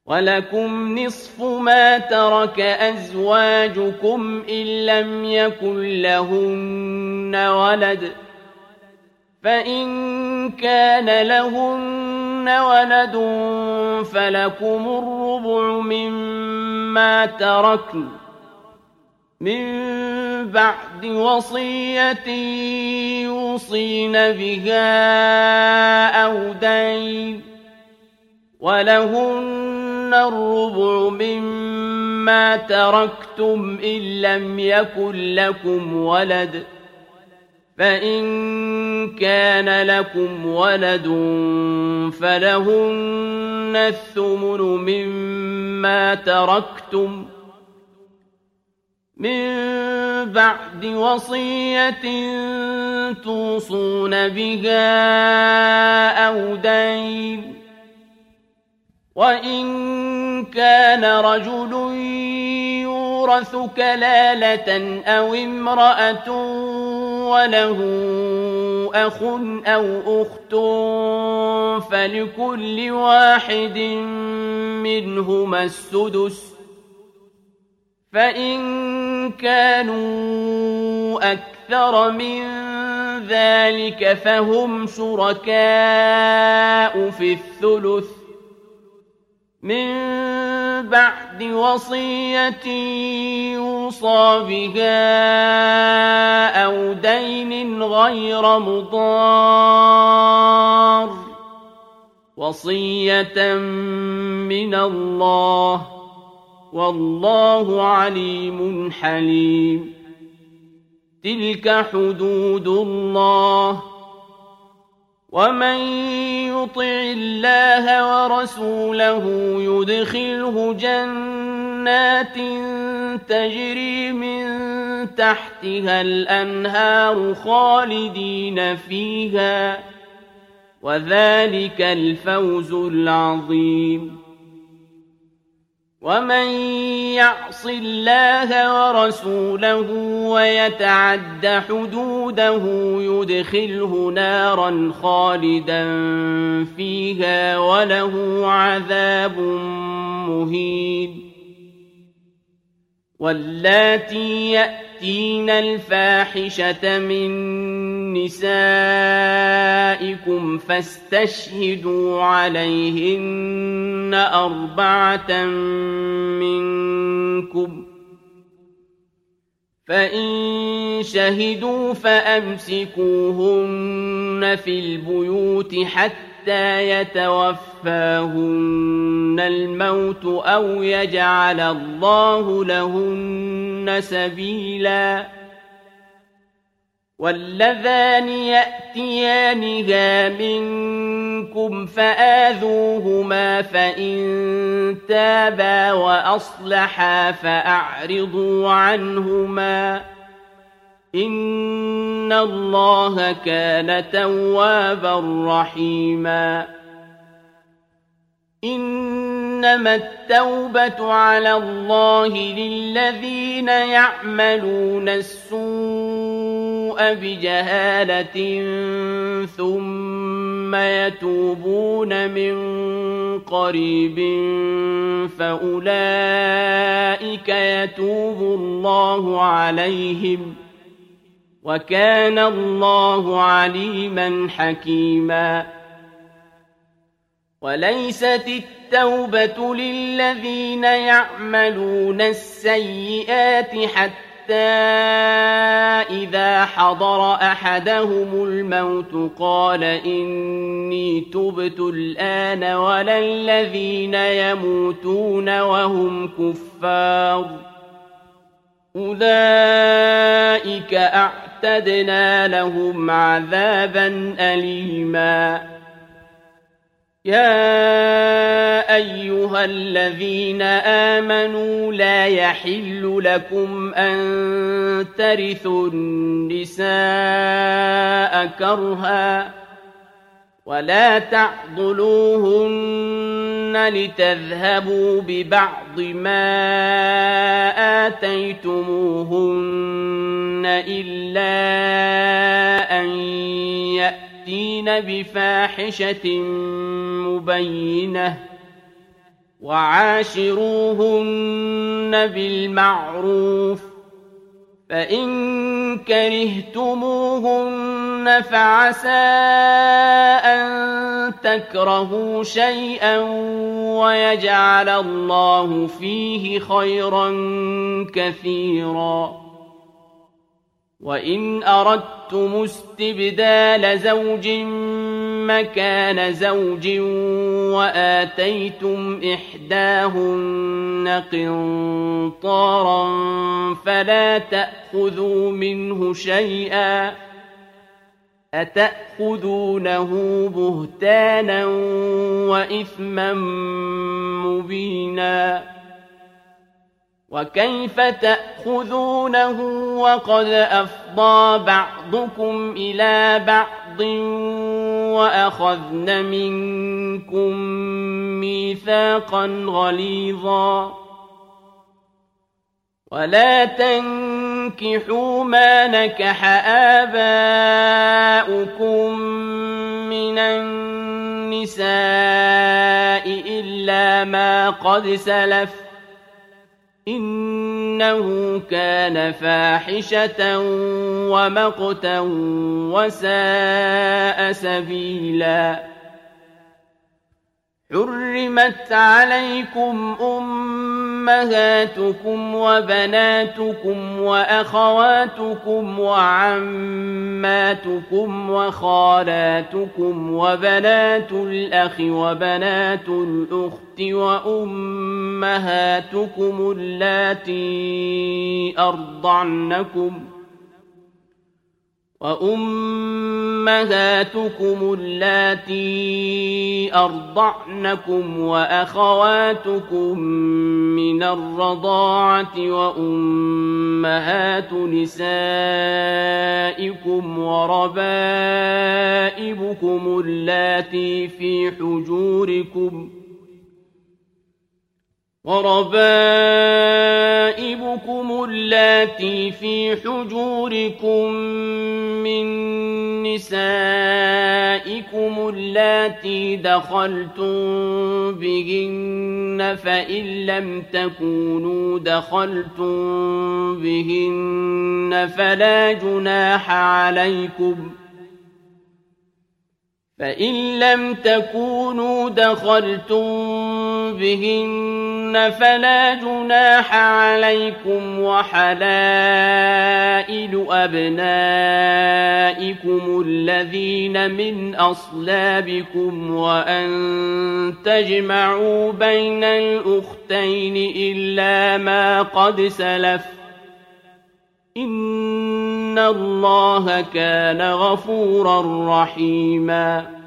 ولكم نصف ما ترك أزواجكم إن لم يكن لهن ولد، فإن كان لهن ولد فلكم الربع مما تركن من بعد وصية يوصين بها أو دين، ولهن الربع مما تركتم إن لم يكن لكم ولد، فإن كان لكم ولد فلهن الثمن مما تركتم من بعد وصية توصون بها أو دين. وإن كان رجل يورث كلالة أو امرأة وله أخ أو أخت فلكل واحد منهما السدس، فإن كانوا أكثر من ذلك فهم شركاء في الثلث من بعد وصية يوصى بها أو دين غير مضار، وصية من الله، والله عليم حليم. تلك حدود الله، ومن يطع الله ورسوله يدخله جنات تجري من تحتها الأنهار خالدين فيها، وذلك الفوز العظيم. ومن يعص الله ورسوله ويتعد حدوده يدخله نارا خالدا فيها وله عذاب مهين. واللاتي يأتين الفاحشة من نسائكم فاستشهدوا عليهن 4 منكم، فإن شهدوا فأمسكوهن في البيوت حتى يتوفاهن الموت أو يجعل الله لهن سبيلا. واللذان يأتيانها منكم فآذوهما، فإن تابا وأصلحا فأعرضوا عنهما، إن الله كان توابا رحيما. إنما التوبة على الله للذين يعملون السوء بجهالة ثم يتوبون من قريب فأولئك يتوب الله عليهم، وكان الله عليما حكيما. وليست التوبة للذين يعملون السيئات حتى إذا حضر أحدهم الموت قال إني تبت الآن، ولا الذين يموتون وهم كفار، أولئك أعتدنا لهم عذابا أليما. يا أيها الذين آمنوا لا يحل لكم أن ترثوا النساء كرها، ولا تعضلوهن لتذهبوا ببعض ما آتيتموهن إلا أن يأتين بفاحشة مبينة، وعاشروهن بالمعروف فإن كرهتموهن فعسى أن تكرهوا شيئا ويجعل الله فيه خيرا كثيرا وإن أردتم استبدال زوج مكان زوج وآتيتم إحداهن قنطارا فلا تأخذوا منه شيئا أتأخذونه بهتانا وإثما مبينا وكيف تأخذونه وقد أفضى بعضكم إلى بعض وأخذن منكم ميثاقا غليظا ولا تنكحوا ما نكح آباؤكم من النساء إلا ما قد سلف إنه كان فاحشة ومقتا وساء سبيلا حرمت عليكم أمهاتكم وبناتكم وأخواتكم وعماتكم وخالاتكم وبنات الأخ وبنات الأخت وأمهاتكم اللاتي أرضعنكم وأخواتكم من الرضاعة وأمهات نسائكم وربائبكم اللاتي في حجوركم من نسائكم اللاتي دخلتم بهن فإن لم تكونوا دخلتم بهن فلا جناح عليكم وحلائل أبنائكم الذين من أصلابكم وأن تجمعوا بين الأختين إلا ما قد سلف إن الله كان غفورا رحيما